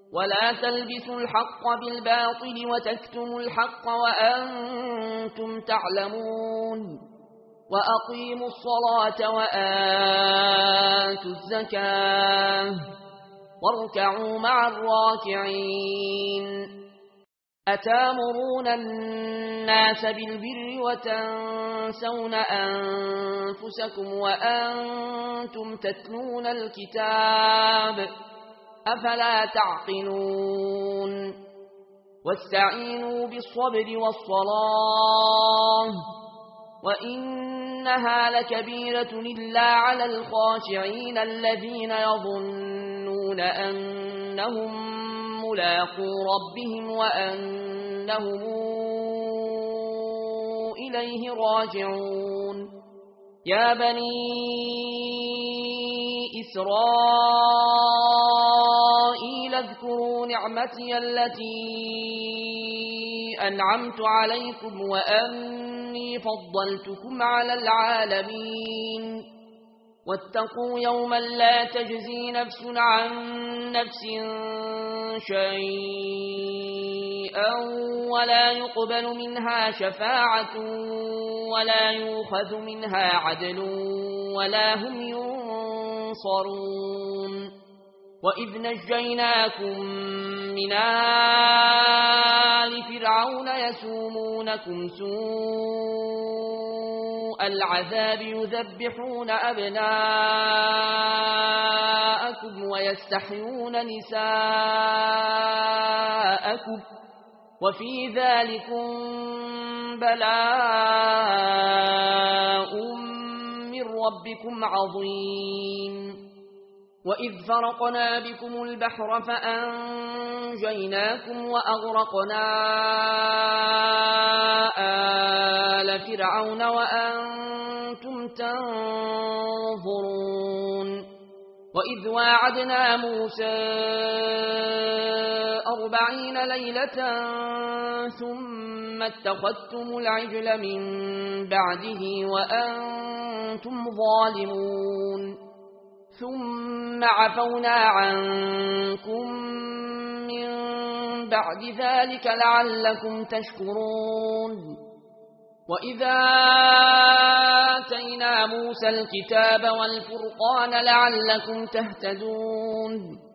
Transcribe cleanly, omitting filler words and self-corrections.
ولا تلبسوا الحق بالباطل وتكتموا الحق وأنتم تعلمون وأقيموا الصلاة وآتوا الزكاة واركعوا مع الراكعين أتامرون الناس بالبر وتنسون أنفسكم وأنتم تتلون الكتاب أفلا تعقلون واستعينوا بالصبر والصلاة وإنها لكبيرة إلا على الخاشعين الذين يظنون أنهم ملاقو ربهم وأنهم إليه راجعون يا بني إسرائيل اذكروا نعمتي التي أنعمت عليكم وأني فضلتكم على العالمين واتقوا يوما لا تجزي نفس عن نفس شيئا ولا يقبل منها شفاعة ولا يؤخذ منها عدل ولا هم ينصرون وإذ نجيناكم من آل فرعون يسومونكم سوء العذاب يذبحون أبناءكم ويستحيون نساءكم وفي ذلكم بلاء من ربكم عظيم وإذ فرقنا بكم البحر فأنجيناكم وأغرقنا آل فرعون وأنتم تنظرون وإذ واعدنا موسى 40 ليلة ثم اتخذتم العجل من بعده وأنتم ظالمون ثم عفونا عنكم من بعد ذلك لعلكم تشكرون وإذا آتينا موسى الكتاب والفرقان لعلكم تهتدون